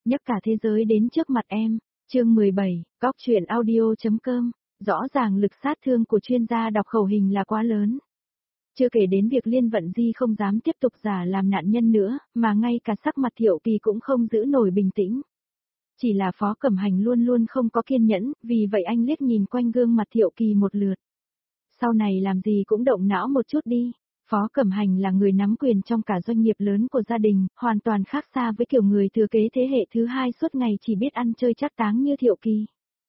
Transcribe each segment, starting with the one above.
nhấc cả thế giới đến trước mặt em. Chương 17, Góc truyện audio.com. Rõ ràng lực sát thương của chuyên gia đọc khẩu hình là quá lớn. Chưa kể đến việc Liên Vận Di không dám tiếp tục giả làm nạn nhân nữa, mà ngay cả sắc mặt Thiệu Kỳ cũng không giữ nổi bình tĩnh. Chỉ là Phó Cẩm Hành luôn luôn không có kiên nhẫn, vì vậy anh liếc nhìn quanh gương mặt Thiệu Kỳ một lượt. Sau này làm gì cũng động não một chút đi. Phó Cẩm Hành là người nắm quyền trong cả doanh nghiệp lớn của gia đình, hoàn toàn khác xa với kiểu người thừa kế thế hệ thứ hai suốt ngày chỉ biết ăn chơi trác táng như Thiệu Kỳ.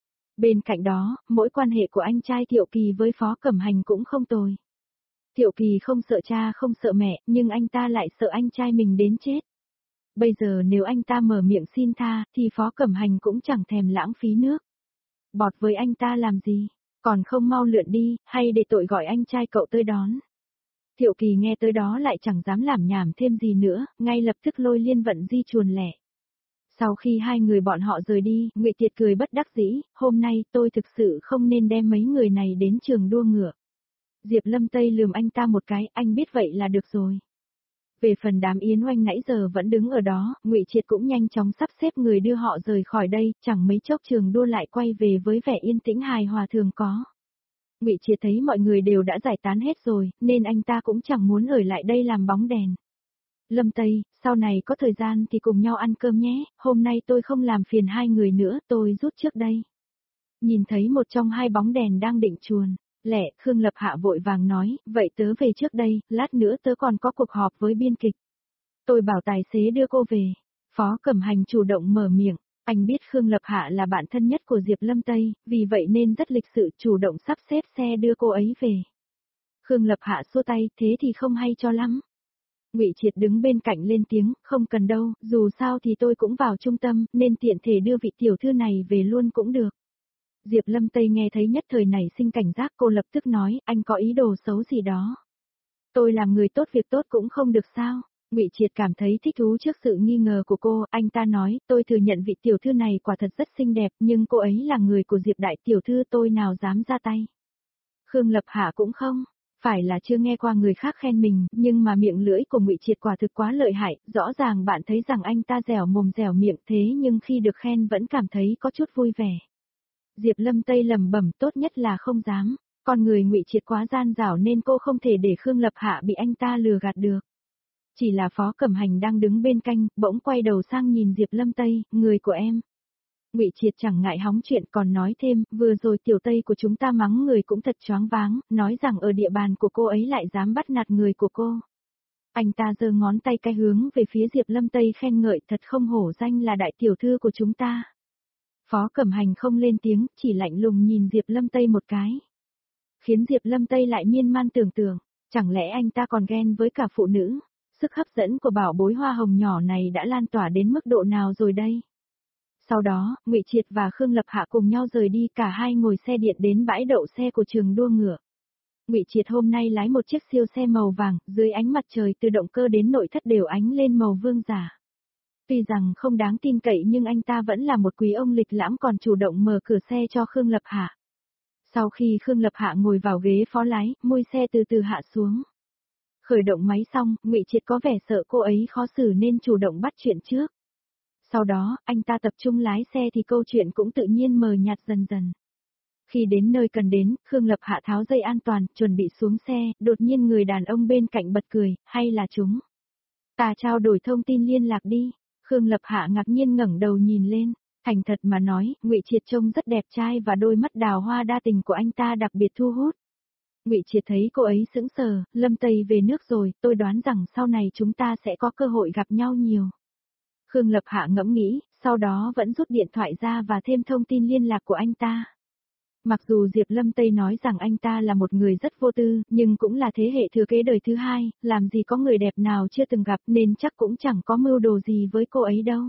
Bên cạnh đó, mỗi quan hệ của anh trai Thiệu Kỳ với Phó Cẩm Hành cũng không tồi. Thiệu Kỳ không sợ cha không sợ mẹ, nhưng anh ta lại sợ anh trai mình đến chết. Bây giờ nếu anh ta mở miệng xin tha, thì Phó Cẩm Hành cũng chẳng thèm lãng phí nước bọt với anh ta làm gì, còn không mau lượn đi, hay để tội gọi anh trai cậu tới đón. Thiệu Kỳ nghe tới đó lại chẳng dám làm nhảm thêm gì nữa, ngay lập tức lôi Liên Vận Di chuồn lẻ. Sau khi hai người bọn họ rời đi, Ngụy Tiệt cười bất đắc dĩ, hôm nay tôi thực sự không nên đem mấy người này đến trường đua ngựa. Diệp Lâm Tây lườm anh ta một cái, anh biết vậy là được rồi. Về phần đám Yến Oanh nãy giờ vẫn đứng ở đó, Ngụy Triệt cũng nhanh chóng sắp xếp người đưa họ rời khỏi đây, chẳng mấy chốc trường đua lại quay về với vẻ yên tĩnh hài hòa thường có. Ngụy Triệt thấy mọi người đều đã giải tán hết rồi, nên anh ta cũng chẳng muốn ở lại đây làm bóng đèn. Lâm Tây, sau này có thời gian thì cùng nhau ăn cơm nhé, hôm nay tôi không làm phiền hai người nữa, tôi rút trước đây. Nhìn thấy một trong hai bóng đèn đang định chuồn lẻ, Khương Lập Hạ vội vàng nói, vậy tớ về trước đây, lát nữa tớ còn có cuộc họp với biên kịch. Tôi bảo tài xế đưa cô về. Phó Cẩm Hành chủ động mở miệng, anh biết Khương Lập Hạ là bạn thân nhất của Diệp Lâm Tây, vì vậy nên rất lịch sự chủ động sắp xếp xe đưa cô ấy về. Khương Lập Hạ xua tay, thế thì không hay cho lắm. Ngụy Triệt đứng bên cạnh lên tiếng, không cần đâu, dù sao thì tôi cũng vào trung tâm, nên tiện thể đưa vị tiểu thư này về luôn cũng được. Diệp Lâm Tây nghe thấy nhất thời nảy sinh cảnh giác, cô lập tức nói, anh có ý đồ xấu gì đó. Tôi làm người tốt việc tốt cũng không được sao? Ngụy Triệt cảm thấy thích thú trước sự nghi ngờ của cô, anh ta nói, tôi thừa nhận vị tiểu thư này quả thật rất xinh đẹp, nhưng cô ấy là người của Diệp đại tiểu thư, tôi nào dám ra tay. Khương Lập Hạ cũng không, phải là chưa nghe qua người khác khen mình, nhưng mà miệng lưỡi của Ngụy Triệt quả thực quá lợi hại, rõ ràng bạn thấy rằng anh ta dẻo mồm dẻo miệng thế nhưng khi được khen vẫn cảm thấy có chút vui vẻ. Diệp Lâm Tây lẩm bẩm, tốt nhất là không dám, con người Ngụy Triệt quá gian dảo nên cô không thể để Khương Lập Hạ bị anh ta lừa gạt được. Chỉ là Phó Cẩm Hành đang đứng bên cạnh, bỗng quay đầu sang nhìn Diệp Lâm Tây, người của em. Ngụy Triệt chẳng ngại hóng chuyện còn nói thêm, vừa rồi tiểu Tây của chúng ta mắng người cũng thật choáng váng, nói rằng ở địa bàn của cô ấy lại dám bắt nạt người của cô. Anh ta giơ ngón tay cái hướng về phía Diệp Lâm Tây khen ngợi, thật không hổ danh là đại tiểu thư của chúng ta. Phó Cẩm Hành không lên tiếng, chỉ lạnh lùng nhìn Diệp Lâm Tây một cái. Khiến Diệp Lâm Tây lại miên man tưởng tượng, chẳng lẽ anh ta còn ghen với cả phụ nữ? Sức hấp dẫn của bảo bối hoa hồng nhỏ này đã lan tỏa đến mức độ nào rồi đây? Sau đó, Ngụy Triệt và Khương Lập Hạ cùng nhau rời đi, cả hai ngồi xe điện đến bãi đậu xe của trường đua ngựa. Ngụy Triệt hôm nay lái một chiếc siêu xe màu vàng, dưới ánh mặt trời từ động cơ đến nội thất đều ánh lên màu vương giả. Tuy rằng không đáng tin cậy nhưng anh ta vẫn là một quý ông lịch lãm, còn chủ động mở cửa xe cho Khương Lập Hạ. Sau khi Khương Lập Hạ ngồi vào ghế phó lái, mui xe từ từ hạ xuống. Khởi động máy xong, Ngụy Triệt có vẻ sợ cô ấy khó xử nên chủ động bắt chuyện trước. Sau đó, anh ta tập trung lái xe thì câu chuyện cũng tự nhiên mờ nhạt dần dần. Khi đến nơi cần đến, Khương Lập Hạ tháo dây an toàn, chuẩn bị xuống xe, đột nhiên người đàn ông bên cạnh bật cười, hay là chúng ta trao đổi thông tin liên lạc đi. Khương Lập Hạ ngạc nhiên ngẩng đầu nhìn lên, thành thật mà nói, Ngụy Triệt trông rất đẹp trai và đôi mắt đào hoa đa tình của anh ta đặc biệt thu hút. Ngụy Triệt thấy cô ấy sững sờ, Lâm Tây về nước rồi, tôi đoán rằng sau này chúng ta sẽ có cơ hội gặp nhau nhiều. Khương Lập Hạ ngẫm nghĩ, sau đó vẫn rút điện thoại ra và thêm thông tin liên lạc của anh ta. Mặc dù Diệp Lâm Tây nói rằng anh ta là một người rất vô tư, nhưng cũng là thế hệ thừa kế đời thứ hai, làm gì có người đẹp nào chưa từng gặp nên chắc cũng chẳng có mưu đồ gì với cô ấy đâu.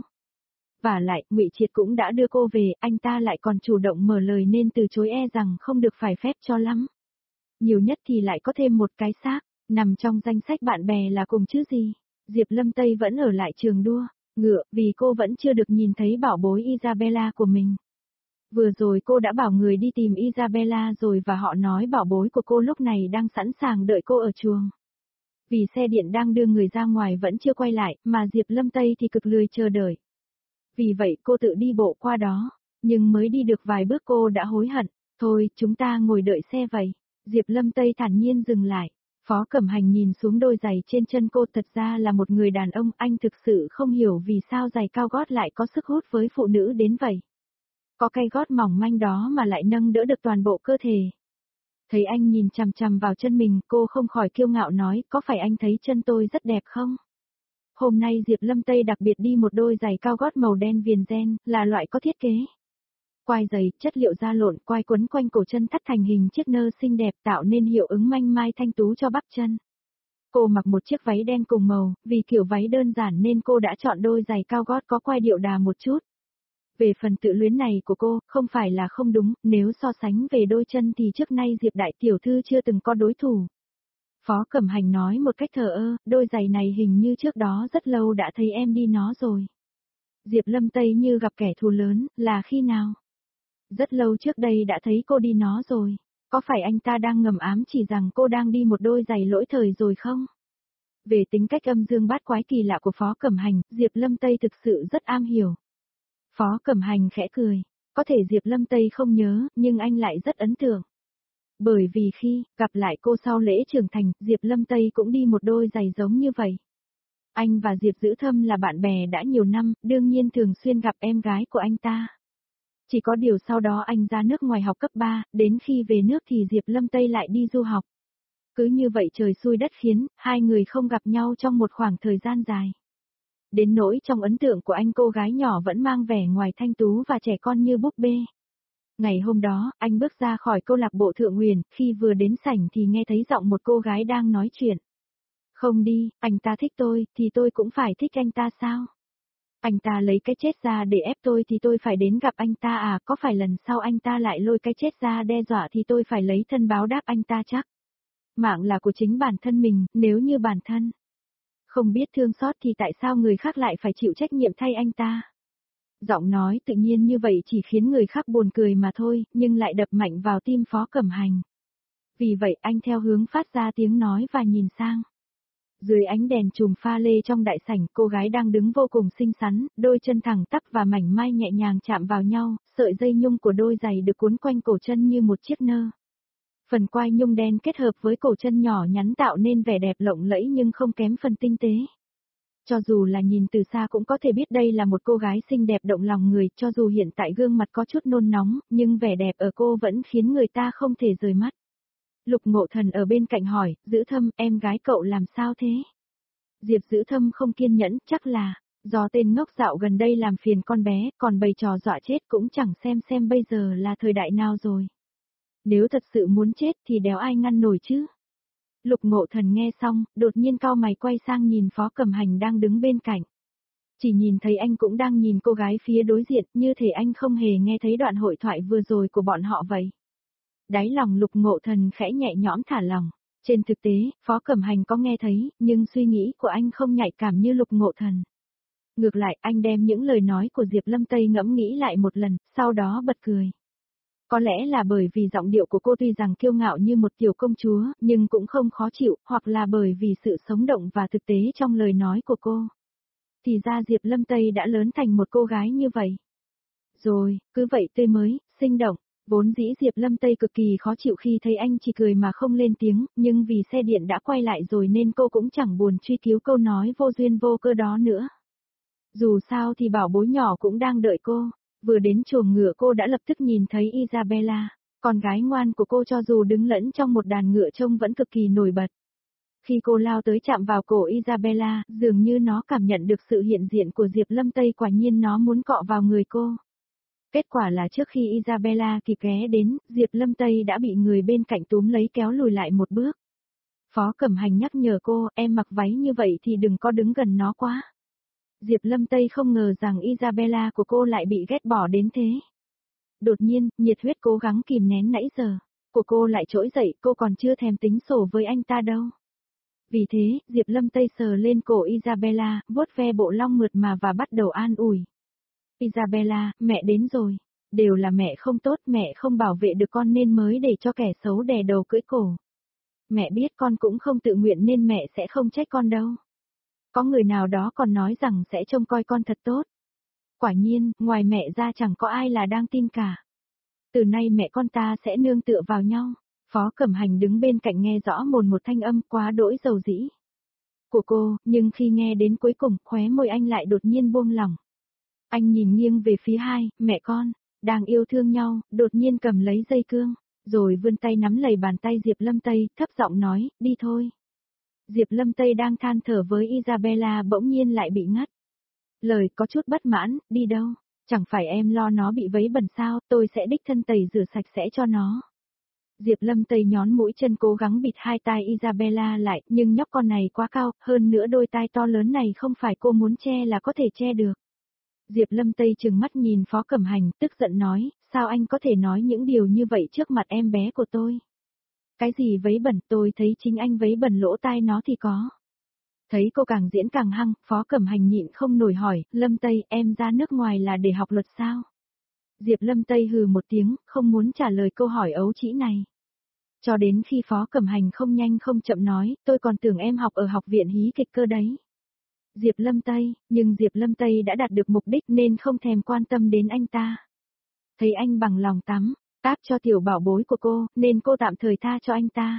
Vả lại, Ngụy Triệt cũng đã đưa cô về, anh ta lại còn chủ động mở lời nên từ chối e rằng không được phải phép cho lắm. Nhiều nhất thì lại có thêm một cái xác, nằm trong danh sách bạn bè là cùng chứ gì. Diệp Lâm Tây vẫn ở lại trường đua ngựa, vì cô vẫn chưa được nhìn thấy bảo bối Isabella của mình. Vừa rồi cô đã bảo người đi tìm Isabella rồi và họ nói bảo bối của cô lúc này đang sẵn sàng đợi cô ở chuồng. Vì xe điện đang đưa người ra ngoài vẫn chưa quay lại, mà Diệp Lâm Tây thì cực lười chờ đợi. Vì vậy cô tự đi bộ qua đó, nhưng mới đi được vài bước cô đã hối hận. Thôi, chúng ta ngồi đợi xe vậy. Diệp Lâm Tây thản nhiên dừng lại. Phó Cẩm Hành nhìn xuống đôi giày trên chân cô, thật ra là một người đàn ông, anh thực sự không hiểu vì sao giày cao gót lại có sức hút với phụ nữ đến vậy. Có cây gót mỏng manh đó mà lại nâng đỡ được toàn bộ cơ thể. Thấy anh nhìn chằm chằm vào chân mình, cô không khỏi kiêu ngạo nói, có phải anh thấy chân tôi rất đẹp không? Hôm nay Diệp Lâm Tây đặc biệt đi một đôi giày cao gót màu đen viền ren, là loại có thiết kế. Quai giày, chất liệu da lộn, quai quấn quanh cổ chân thắt thành hình chiếc nơ xinh đẹp tạo nên hiệu ứng manh mai thanh tú cho bắp chân. Cô mặc một chiếc váy đen cùng màu, vì kiểu váy đơn giản nên cô đã chọn đôi giày cao gót có quai điệu đà một chút. Về phần tự luyến này của cô, không phải là không đúng, nếu so sánh về đôi chân thì trước nay Diệp đại tiểu thư chưa từng có đối thủ. Phó Cẩm Hành nói một cách thờ ơ, đôi giày này hình như trước đó rất lâu đã thấy em đi nó rồi. Diệp Lâm Tây như gặp kẻ thù lớn, là khi nào? Rất lâu trước đây đã thấy cô đi nó rồi. Có phải anh ta đang ngầm ám chỉ rằng cô đang đi một đôi giày lỗi thời rồi không? Về tính cách âm dương bát quái kỳ lạ của Phó Cẩm Hành, Diệp Lâm Tây thực sự rất am hiểu. Phó Cẩm Hành khẽ cười. Có thể Diệp Lâm Tây không nhớ, nhưng anh lại rất ấn tượng. Bởi vì khi gặp lại cô sau lễ trưởng thành, Diệp Lâm Tây cũng đi một đôi giày giống như vậy. Anh và Diệp Dữ Thâm là bạn bè đã nhiều năm, đương nhiên thường xuyên gặp em gái của anh ta. Chỉ có điều sau đó anh ra nước ngoài học cấp 3, đến khi về nước thì Diệp Lâm Tây lại đi du học. Cứ như vậy trời xui đất khiến, hai người không gặp nhau trong một khoảng thời gian dài. Đến nỗi trong ấn tượng của anh cô gái nhỏ vẫn mang vẻ ngoài thanh tú và trẻ con như búp bê. Ngày hôm đó, anh bước ra khỏi câu lạc bộ Thượng Huyền, khi vừa đến sảnh thì nghe thấy giọng một cô gái đang nói chuyện. Không đi, anh ta thích tôi, thì tôi cũng phải thích anh ta sao? Anh ta lấy cái chết ra để ép tôi thì tôi phải đến gặp anh ta à, có phải lần sau anh ta lại lôi cái chết ra đe dọa thì tôi phải lấy thân báo đáp anh ta chắc. Mạng là của chính bản thân mình, nếu như bản thân không biết thương xót thì tại sao người khác lại phải chịu trách nhiệm thay anh ta? Giọng nói tự nhiên như vậy chỉ khiến người khác buồn cười mà thôi, nhưng lại đập mạnh vào tim Phó Cẩm Hành. Vì vậy anh theo hướng phát ra tiếng nói và nhìn sang. Dưới ánh đèn chùm pha lê trong đại sảnh, cô gái đang đứng vô cùng xinh xắn, đôi chân thẳng tắp và mảnh mai nhẹ nhàng chạm vào nhau, sợi dây nhung của đôi giày được cuốn quanh cổ chân như một chiếc nơ. Phần quai nhung đen kết hợp với cổ chân nhỏ nhắn tạo nên vẻ đẹp lộng lẫy nhưng không kém phần tinh tế. Cho dù là nhìn từ xa cũng có thể biết đây là một cô gái xinh đẹp động lòng người, cho dù hiện tại gương mặt có chút nôn nóng, nhưng vẻ đẹp ở cô vẫn khiến người ta không thể rời mắt. Lục Ngộ Thần ở bên cạnh hỏi, Dữ Thâm, em gái cậu làm sao thế? Diệp Dữ Thâm không kiên nhẫn, chắc là do tên ngốc dạo gần đây làm phiền con bé, còn bày trò dọa chết cũng chẳng xem bây giờ là thời đại nào rồi. Nếu thật sự muốn chết thì đéo ai ngăn nổi chứ. Lục Ngộ Thần nghe xong, đột nhiên cau mày quay sang nhìn Phó Cẩm Hành đang đứng bên cạnh. Chỉ nhìn thấy anh cũng đang nhìn cô gái phía đối diện, như thể anh không hề nghe thấy đoạn hội thoại vừa rồi của bọn họ vậy. Đáy lòng Lục Ngộ Thần khẽ nhẹ nhõm thả lòng. Trên thực tế, Phó Cẩm Hành có nghe thấy, nhưng suy nghĩ của anh không nhạy cảm như Lục Ngộ Thần. Ngược lại, anh đem những lời nói của Diệp Lâm Tây ngẫm nghĩ lại một lần, sau đó bật cười. Có lẽ là bởi vì giọng điệu của cô tuy rằng kiêu ngạo như một tiểu công chúa, nhưng cũng không khó chịu, hoặc là bởi vì sự sống động và thực tế trong lời nói của cô. Thì ra Diệp Lâm Tây đã lớn thành một cô gái như vậy. Rồi, cứ vậy tươi mới, sinh động. Vốn dĩ Diệp Lâm Tây cực kỳ khó chịu khi thấy anh chỉ cười mà không lên tiếng, nhưng vì xe điện đã quay lại rồi nên cô cũng chẳng buồn truy cứu câu nói vô duyên vô cơ đó nữa. Dù sao thì bảo bối nhỏ cũng đang đợi cô. Vừa đến chuồng ngựa cô đã lập tức nhìn thấy Isabella, con gái ngoan của cô cho dù đứng lẫn trong một đàn ngựa trông vẫn cực kỳ nổi bật. Khi cô lao tới chạm vào cổ Isabella, dường như nó cảm nhận được sự hiện diện của Diệp Lâm Tây, quả nhiên nó muốn cọ vào người cô. Kết quả là trước khi Isabella kịp ghé đến, Diệp Lâm Tây đã bị người bên cạnh túm lấy kéo lùi lại một bước. Phó Cẩm Hành nhắc nhở cô, em mặc váy như vậy thì đừng có đứng gần nó quá. Diệp Lâm Tây không ngờ rằng Isabella của cô lại bị ghét bỏ đến thế. Đột nhiên, nhiệt huyết cố gắng kìm nén nãy giờ, của cô lại trỗi dậy, cô còn chưa thèm tính sổ với anh ta đâu. Vì thế, Diệp Lâm Tây sờ lên cổ Isabella, vuốt ve bộ lông mượt mà và bắt đầu an ủi. Isabella, mẹ đến rồi. Đều là mẹ không tốt, mẹ không bảo vệ được con nên mới để cho kẻ xấu đè đầu cưỡi cổ. Mẹ biết con cũng không tự nguyện nên mẹ sẽ không trách con đâu. Có người nào đó còn nói rằng sẽ trông coi con thật tốt. Quả nhiên, ngoài mẹ ra chẳng có ai là đang tin cả. Từ nay mẹ con ta sẽ nương tựa vào nhau. Phó Cẩm Hành đứng bên cạnh nghe rõ một thanh âm quá đỗi dầu dĩ của cô, nhưng khi nghe đến cuối cùng, khóe môi anh lại đột nhiên buông lỏng. Anh nhìn nghiêng về phía hai, mẹ con, đang yêu thương nhau, đột nhiên cầm lấy dây cương, rồi vươn tay nắm lấy bàn tay Diệp Lâm Tây, thấp giọng nói, đi thôi. Diệp Lâm Tây đang than thở với Isabella bỗng nhiên lại bị ngắt. Lời có chút bất mãn, đi đâu? Chẳng phải em lo nó bị vấy bẩn sao, tôi sẽ đích thân tẩy rửa sạch sẽ cho nó. Diệp Lâm Tây nhón mũi chân cố gắng bịt hai tai Isabella lại, nhưng nhóc con này quá cao, hơn nữa đôi tai to lớn này không phải cô muốn che là có thể che được. Diệp Lâm Tây trừng mắt nhìn Phó Cẩm Hành, tức giận nói, sao anh có thể nói những điều như vậy trước mặt em bé của tôi? Cái gì vấy bẩn, tôi thấy chính anh vấy bẩn lỗ tai nó thì có. Thấy cô càng diễn càng hăng, Phó Cẩm Hành nhịn không nổi hỏi, Lâm Tây, em ra nước ngoài là để học luật sao? Diệp Lâm Tây hừ một tiếng, không muốn trả lời câu hỏi ấu trĩ này. Cho đến khi Phó Cẩm Hành không nhanh không chậm nói, tôi còn tưởng em học ở học viện hí kịch cơ đấy. Diệp Lâm Tây, nhưng Diệp Lâm Tây đã đạt được mục đích nên không thèm quan tâm đến anh ta. Thấy anh bằng lòng tắm, táp cho tiểu bảo bối của cô, nên cô tạm thời tha cho anh ta.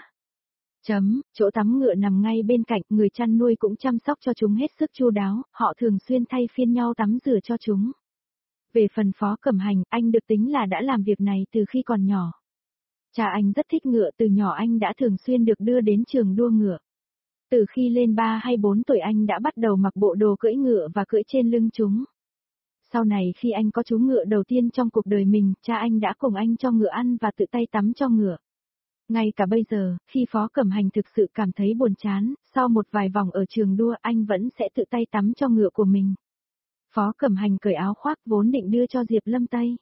Chỗ tắm ngựa nằm ngay bên cạnh, người chăn nuôi cũng chăm sóc cho chúng hết sức chu đáo, họ thường xuyên thay phiên nhau tắm rửa cho chúng. Về phần Phó Cẩm Hành, anh được tính là đã làm việc này từ khi còn nhỏ. Cha anh rất thích ngựa, từ nhỏ anh đã thường xuyên được đưa đến trường đua ngựa. Từ khi lên 3 hay 4 tuổi anh đã bắt đầu mặc bộ đồ cưỡi ngựa và cưỡi trên lưng chúng. Sau này khi anh có chú ngựa đầu tiên trong cuộc đời mình, cha anh đã cùng anh cho ngựa ăn và tự tay tắm cho ngựa. Ngay cả bây giờ, khi Phó Cẩm Hành thực sự cảm thấy buồn chán, sau một vài vòng ở trường đua anh vẫn sẽ tự tay tắm cho ngựa của mình. Phó Cẩm Hành cởi áo khoác vốn định đưa cho Diệp Lâm Tây.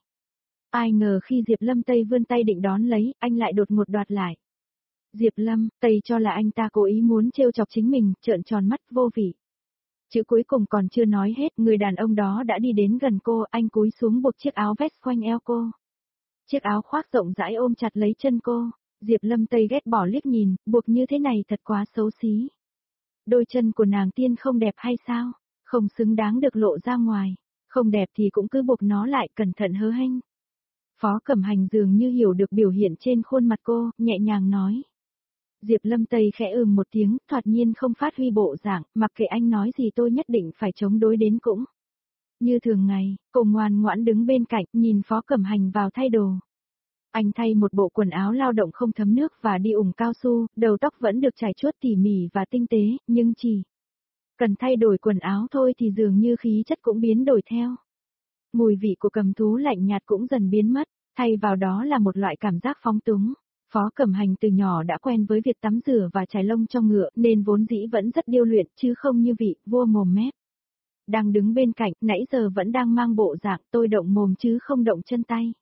Ai ngờ khi Diệp Lâm Tây vươn tay định đón lấy, anh lại đột ngột đoạt lại. Diệp Lâm Tây cho là anh ta cố ý muốn trêu chọc chính mình, trợn tròn mắt vô vị. Chữ cuối cùng còn chưa nói hết, người đàn ông đó đã đi đến gần cô, anh cúi xuống buộc chiếc áo vest quanh eo cô. Chiếc áo khoác rộng rãi ôm chặt lấy chân cô. Diệp Lâm Tây ghét bỏ liếc nhìn, buộc như thế này thật quá xấu xí. Đôi chân của nàng tiên không đẹp hay sao? Không xứng đáng được lộ ra ngoài. Không đẹp thì cũng cứ buộc nó lại, cẩn thận hớ hênh. Phó Cẩm Hành dường như hiểu được biểu hiện trên khuôn mặt cô, nhẹ nhàng nói. Diệp Lâm Tây khẽ một tiếng, thoạt nhiên không phát huy bộ dạng, mặc kệ anh nói gì tôi nhất định phải chống đối đến cũng. Như thường ngày, cô ngoan ngoãn đứng bên cạnh, nhìn Phó Cẩm Hành vào thay đồ. Anh thay một bộ quần áo lao động không thấm nước và đi ủng cao su, đầu tóc vẫn được chải chuốt tỉ mỉ và tinh tế, nhưng chỉ cần thay đổi quần áo thôi thì dường như khí chất cũng biến đổi theo. Mùi vị của cầm thú lạnh nhạt cũng dần biến mất, thay vào đó là một loại cảm giác phóng túng. Phó Cẩm Hành từ nhỏ đã quen với việc tắm rửa và chải lông cho ngựa nên vốn dĩ vẫn rất điêu luyện chứ không như vị vua mồm mép. Đang đứng bên cạnh, nãy giờ vẫn đang mang bộ dạng tôi động mồm chứ không động chân tay.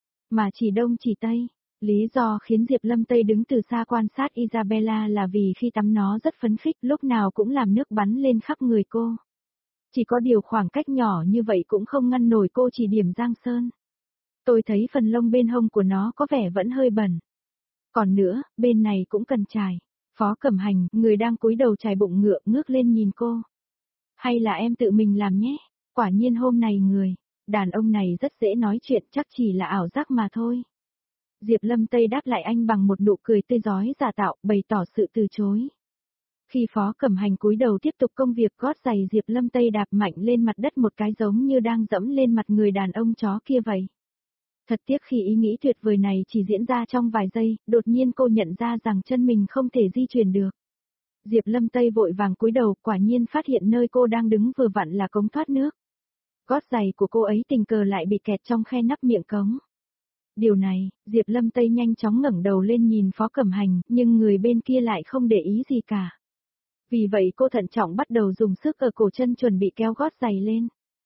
Mà chỉ đông chỉ tây. Lý do khiến Diệp Lâm Tây đứng từ xa quan sát Isabella là vì khi tắm nó rất phấn khích, lúc nào cũng làm nước bắn lên khắp người cô. Chỉ có điều khoảng cách nhỏ như vậy cũng không ngăn nổi cô chỉ điểm Giang Sơn. Tôi thấy phần lông bên hông của nó có vẻ vẫn hơi bẩn. Còn nữa, bên này cũng cần chải. Phó Cẩm Hành, người đang cúi đầu chải bụng ngựa, ngước lên nhìn cô. Hay là em tự mình làm nhé? Quả nhiên hôm này đàn ông này rất dễ nói chuyện, chắc chỉ là ảo giác mà thôi. Diệp Lâm Tây đáp lại anh bằng một nụ cười tươi rói giả tạo, bày tỏ sự từ chối. Khi Phó Cẩm Hành cúi đầu tiếp tục công việc, gót giày Diệp Lâm Tây đạp mạnh lên mặt đất một cái giống như đang dẫm lên mặt người đàn ông chó kia vậy. Thật tiếc khi ý nghĩ tuyệt vời này chỉ diễn ra trong vài giây, đột nhiên cô nhận ra rằng chân mình không thể di chuyển được. Diệp Lâm Tây vội vàng cúi đầu, quả nhiên phát hiện nơi cô đang đứng vừa vặn là cống thoát nước. Gót giày của cô ấy tình cờ lại bị kẹt trong khe nắp miệng cống. Điều này, Diệp Lâm Tây nhanh chóng ngẩng đầu lên nhìn Phó Cẩm Hành, nhưng người bên kia lại không để ý gì cả. Vì vậy cô thận trọng bắt đầu dùng sức ở cổ chân chuẩn bị kéo gót giày lên.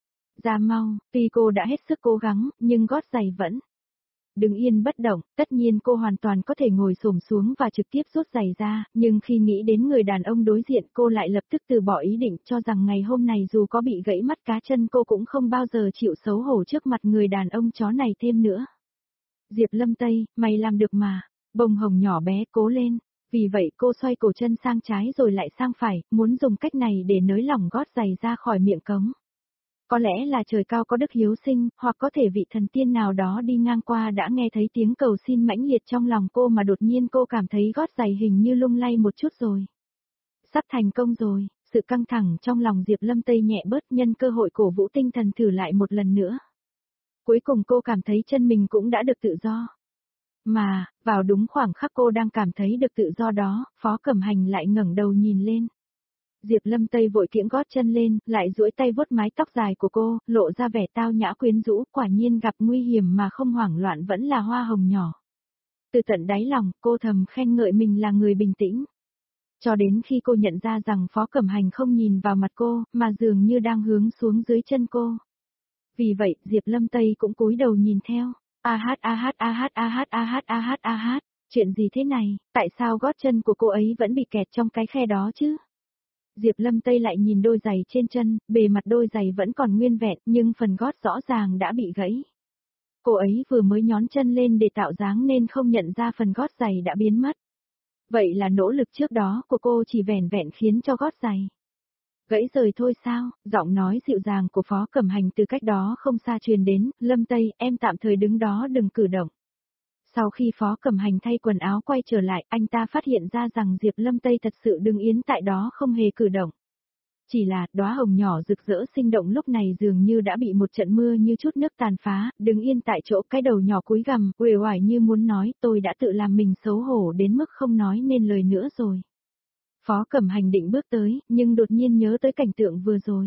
Ra mau, tuy cô đã hết sức cố gắng, nhưng gót giày vẫn đứng yên bất động, tất nhiên cô hoàn toàn có thể ngồi xổm xuống và trực tiếp rút giày ra, nhưng khi nghĩ đến người đàn ông đối diện cô lại lập tức từ bỏ ý định, cho rằng ngày hôm này dù có bị gãy mắt cá chân cô cũng không bao giờ chịu xấu hổ trước mặt người đàn ông chó này thêm nữa. Diệp Lâm Tây, mày làm được mà, bông hồng nhỏ bé, cố lên. Vì vậy cô xoay cổ chân sang trái rồi lại sang phải, muốn dùng cách này để nới lỏng gót giày ra khỏi miệng cống. Có lẽ là trời cao có đức hiếu sinh, hoặc có thể vị thần tiên nào đó đi ngang qua đã nghe thấy tiếng cầu xin mãnh liệt trong lòng cô mà đột nhiên cô cảm thấy gót giày hình như lung lay một chút rồi. Sắp thành công rồi, sự căng thẳng trong lòng Diệp Lâm Tây nhẹ bớt, nhân cơ hội cổ vũ tinh thần thử lại một lần nữa. Cuối cùng cô cảm thấy chân mình cũng đã được tự do. Mà, vào đúng khoảng khắc cô đang cảm thấy được tự do đó, Phó Cẩm Hành lại ngẩng đầu nhìn lên. Diệp Lâm Tây vội kiễng gót chân lên, lại duỗi tay vuốt mái tóc dài của cô, lộ ra vẻ tao nhã quyến rũ, quả nhiên gặp nguy hiểm mà không hoảng loạn vẫn là hoa hồng nhỏ. Từ tận đáy lòng, cô thầm khen ngợi mình là người bình tĩnh. Cho đến khi cô nhận ra rằng Phó Cẩm Hành không nhìn vào mặt cô, mà dường như đang hướng xuống dưới chân cô. Vì vậy, Diệp Lâm Tây cũng cúi đầu nhìn theo. Chuyện gì thế này, tại sao gót chân của cô ấy vẫn bị kẹt trong cái khe đó chứ? Diệp Lâm Tây lại nhìn đôi giày trên chân, bề mặt đôi giày vẫn còn nguyên vẹn, nhưng phần gót rõ ràng đã bị gãy. Cô ấy vừa mới nhón chân lên để tạo dáng nên không nhận ra phần gót giày đã biến mất. Vậy là nỗ lực trước đó của cô chỉ vẻn vẹn khiến cho gót giày gãy rời thôi sao? Giọng nói dịu dàng của Phó Cẩm Hành từ cách đó không xa truyền đến, Lâm Tây, em tạm thời đứng đó đừng cử động. Sau khi Phó Cẩm Hành thay quần áo quay trở lại, anh ta phát hiện ra rằng Diệp Lâm Tây thật sự đứng yên tại đó không hề cử động. Chỉ là, đóa hồng nhỏ rực rỡ sinh động lúc này dường như đã bị một trận mưa như chút nước tàn phá, đứng yên tại chỗ, cái đầu nhỏ cúi gằm, uể oải như muốn nói, tôi đã tự làm mình xấu hổ đến mức không nói nên lời nữa rồi. Phó Cẩm Hành định bước tới, nhưng đột nhiên nhớ tới cảnh tượng vừa rồi.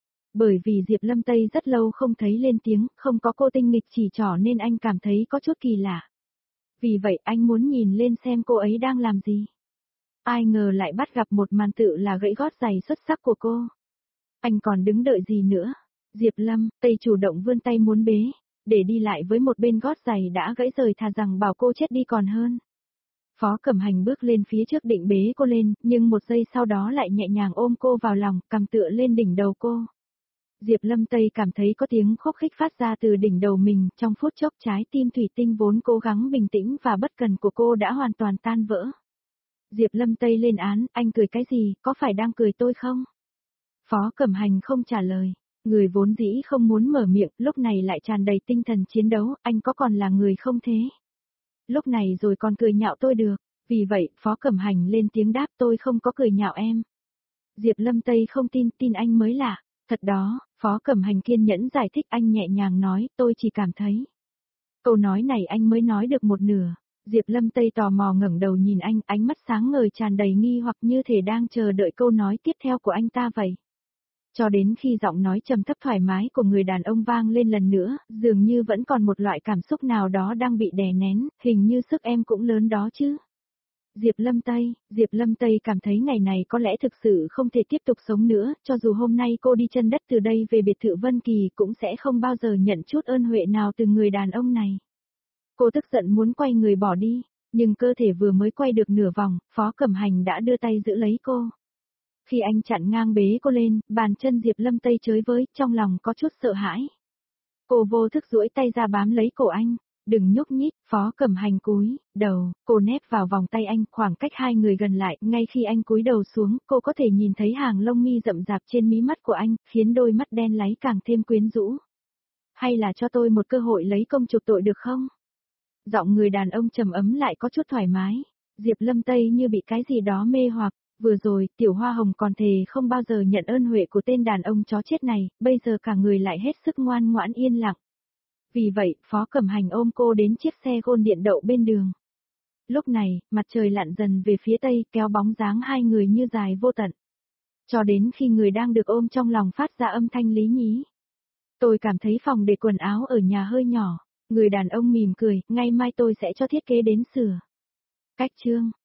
Bởi vì Diệp Lâm Tây rất lâu không thấy lên tiếng, không có cô tinh nghịch chỉ trỏ nên anh cảm thấy có chút kỳ lạ. Vì vậy anh muốn nhìn lên xem cô ấy đang làm gì. Ai ngờ lại bắt gặp một màn tự là gãy gót giày xuất sắc của cô. Anh còn đứng đợi gì nữa? Diệp Lâm Tây chủ động vươn tay muốn bế, để đi lại với một bên gót giày đã gãy rời, thà rằng bảo cô chết đi còn hơn. Phó Cẩm Hành bước lên phía trước định bế cô lên, nhưng một giây sau đó lại nhẹ nhàng ôm cô vào lòng, cầm tựa lên đỉnh đầu cô. Diệp Lâm Tây cảm thấy có tiếng khúc khích phát ra từ đỉnh đầu mình, trong phút chốc trái tim thủy tinh vốn cố gắng bình tĩnh và bất cần của cô đã hoàn toàn tan vỡ. Diệp Lâm Tây lên án, anh cười cái gì, có phải đang cười tôi không? Phó Cẩm Hành không trả lời, người vốn dĩ không muốn mở miệng, lúc này lại tràn đầy tinh thần chiến đấu, anh có còn là người không thế? Lúc này rồi còn cười nhạo tôi được, vì vậy, Phó Cẩm Hành lên tiếng đáp, tôi không có cười nhạo em. Diệp Lâm Tây không tin, tin anh mới lạ. Thật đó, Phó Cẩm Hành kiên nhẫn giải thích, anh nhẹ nhàng nói, tôi chỉ cảm thấy. Câu nói này anh mới nói được một nửa. Diệp Lâm Tây tò mò ngẩng đầu nhìn anh, ánh mắt sáng ngời tràn đầy nghi hoặc như thể đang chờ đợi câu nói tiếp theo của anh ta vậy. Cho đến khi giọng nói trầm thấp thoải mái của người đàn ông vang lên lần nữa, dường như vẫn còn một loại cảm xúc nào đó đang bị đè nén, hình như sức em cũng lớn đó chứ. Diệp Lâm Tây cảm thấy ngày này có lẽ thực sự không thể tiếp tục sống nữa, cho dù hôm nay cô đi chân đất từ đây về biệt thự Vân Kỳ cũng sẽ không bao giờ nhận chút ơn huệ nào từ người đàn ông này. Cô tức giận muốn quay người bỏ đi, nhưng cơ thể vừa mới quay được nửa vòng, Phó Cẩm Hành đã đưa tay giữ lấy cô. Khi anh chặn ngang bế cô lên, bàn chân Diệp Lâm Tây chới với, trong lòng có chút sợ hãi. Cô vô thức duỗi tay ra bám lấy cổ anh. Đừng nhúc nhích, Phó Cẩm Hành cúi đầu, cô nép vào vòng tay anh, khoảng cách hai người gần lại, ngay khi anh cúi đầu xuống, cô có thể nhìn thấy hàng lông mi rậm rạp trên mí mắt của anh, khiến đôi mắt đen láy càng thêm quyến rũ. Hay là cho tôi một cơ hội lấy công chuộc tội được không? Giọng người đàn ông trầm ấm lại có chút thoải mái. Diệp Lâm Tây như bị cái gì đó mê hoặc, vừa rồi, tiểu hoa hồng còn thề không bao giờ nhận ơn huệ của tên đàn ông chó chết này, bây giờ cả người lại hết sức ngoan ngoãn yên lặng. Vì vậy, Phó Cẩm Hành ôm cô đến chiếc xe gôn điện đậu bên đường. Lúc này, mặt trời lặn dần về phía tây, kéo bóng dáng hai người như dài vô tận. Cho đến khi người đang được ôm trong lòng phát ra âm thanh lý nhí. Tôi cảm thấy phòng để quần áo ở nhà hơi nhỏ. Người đàn ông mỉm cười, ngày mai tôi sẽ cho thiết kế đến sửa. Cách chương